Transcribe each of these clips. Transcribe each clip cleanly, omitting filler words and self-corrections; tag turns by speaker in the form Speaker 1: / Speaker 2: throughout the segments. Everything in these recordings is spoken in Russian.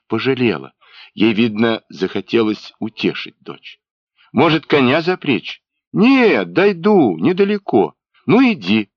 Speaker 1: пожалела. Ей, видно, захотелось утешить дочь. Может, коня запрячь? Нет, дойду, недалеко. Ну, иди.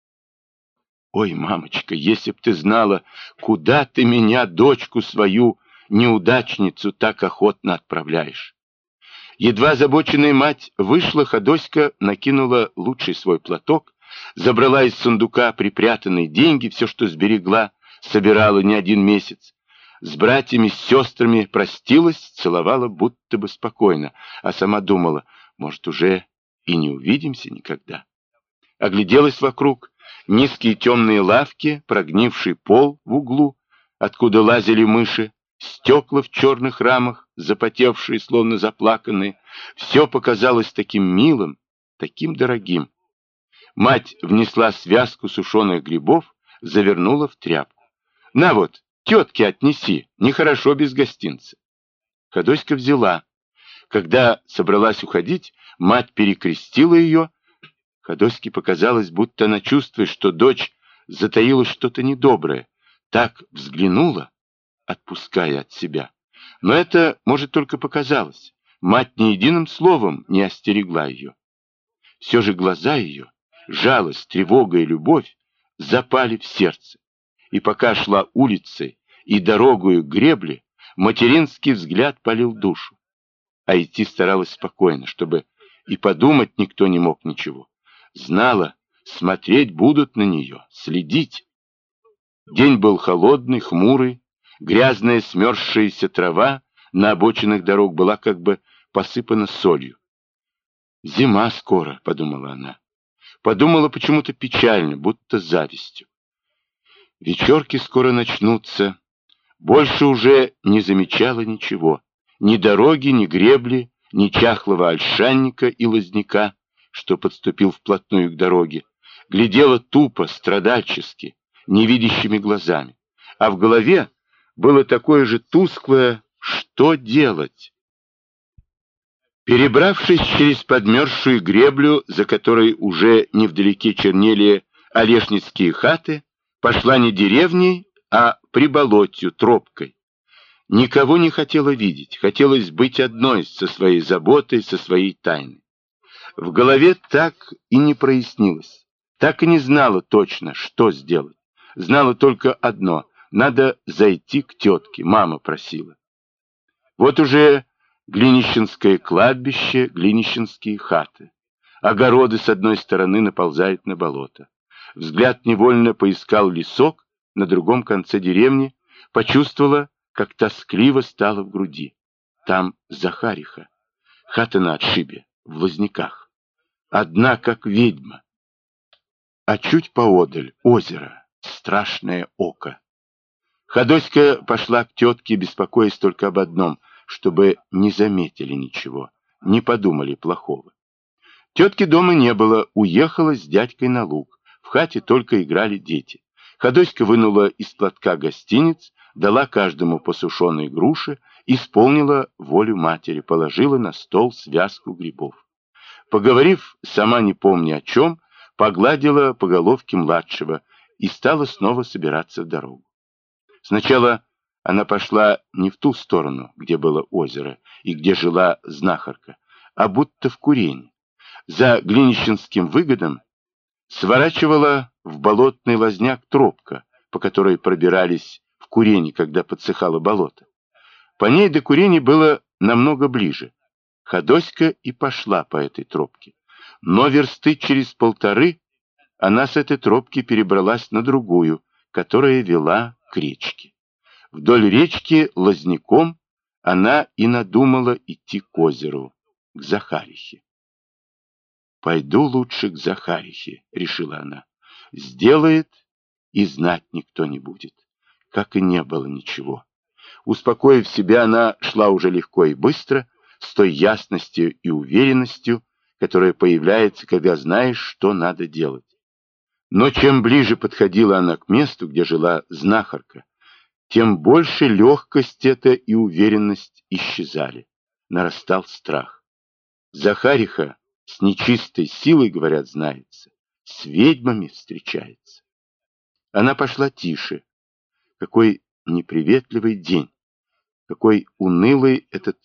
Speaker 1: Ой, мамочка, если б ты знала, куда ты меня, дочку свою, неудачницу, так охотно отправляешь. Едва озабоченная мать вышла, Ходоська накинула лучший свой платок, забрала из сундука припрятанные деньги, все, что сберегла, собирала не один месяц. С братьями, с сестрами простилась, целовала будто бы спокойно, а сама думала, может, уже и не увидимся никогда. Огляделась вокруг, низкие темные лавки, прогнивший пол в углу, откуда лазили мыши, стекла в черных рамах, запотевшие, словно заплаканные. Все показалось таким милым, таким дорогим. Мать внесла связку сушеных грибов, завернула в тряпку. «На вот, тетке отнеси, нехорошо без гостинца». Ходоська взяла. Когда собралась уходить, мать перекрестила ее. Ходоське показалось, будто она чувствует, что дочь затаила что-то недоброе. Так взглянула, отпуская от себя. Но это, может, только показалось. Мать ни единым словом не остерегла ее. Все же глаза ее, жалость, тревога и любовь запали в сердце. И пока шла улицей и дорогою к гребле, материнский взгляд палил душу. А идти старалась спокойно, чтобы и подумать никто не мог ничего. Знала, смотреть будут на нее, следить. День был холодный, хмурый, грязная смерзшаяся трава на обочинах дорог была как бы посыпана солью. «Зима скоро», — подумала она. Подумала почему-то печально, будто завистью. Вечерки скоро начнутся. Больше уже не замечала ничего. Ни дороги, ни гребли, ни чахлого ольшанника и лозняка, что подступил вплотную к дороге. Глядела тупо, страдальчески, невидящими глазами. А в голове было такое же тусклое «что делать?». Перебравшись через подмерзшую греблю, за которой уже невдалеке чернели олешницкие хаты, пошла не деревней, а приболотью, тропкой. Никого не хотела видеть, хотелось быть одной со своей заботой, со своей тайной. В голове так и не прояснилось, так и не знала точно, что сделать. Знала только одно — надо зайти к тетке, мама просила. Вот уже Глинищенское кладбище, Глинищенские хаты. Огороды с одной стороны наползают на болото. Взгляд невольно поискал лесок на другом конце деревни, почувствовала, как тоскливо стало в груди. Там Захариха, хата на отшибе, в лозняках. Одна, как ведьма. А чуть поодаль озеро, страшное око. Ходоська пошла к тетке, беспокоясь только об одном, чтобы не заметили ничего, не подумали плохого. Тетки дома не было, уехала с дядькой на луг. В хате только играли дети. Ходоська вынула из платка гостиниц, дала каждому по сушеной груше, исполнила волю матери, положила на стол связку грибов. Поговорив, сама не помня о чем, погладила по головке младшего и стала снова собираться в дорогу. Сначала она пошла не в ту сторону, где было озеро и где жила знахарка, а будто в Курень. За Глинищенским выгодом сворачивала в болотный лозняк тропка, по которой пробирались в Курень, когда подсыхало болото. По ней до Курени было намного ближе. Ходоська и пошла по этой тропке. Но версты через 1,5 она с этой тропки перебралась на другую, которая вела к речке. Вдоль речки лозняком она и надумала идти к озеру, к Захарихе. «Пойду лучше к Захарихе», — решила она. «Сделает, и знать никто не будет, как и не было ничего». Успокоив себя, она шла уже легко и быстро, с той ясностью и уверенностью, которая появляется, когда знаешь, что надо делать. Но чем ближе подходила она к месту, где жила знахарка, тем больше легкость эта и уверенность исчезали. Нарастал страх. Захариха с нечистой силой, говорят, знается, с ведьмами встречается. Она пошла тише. Какой неприветливый день. Какой унылый этот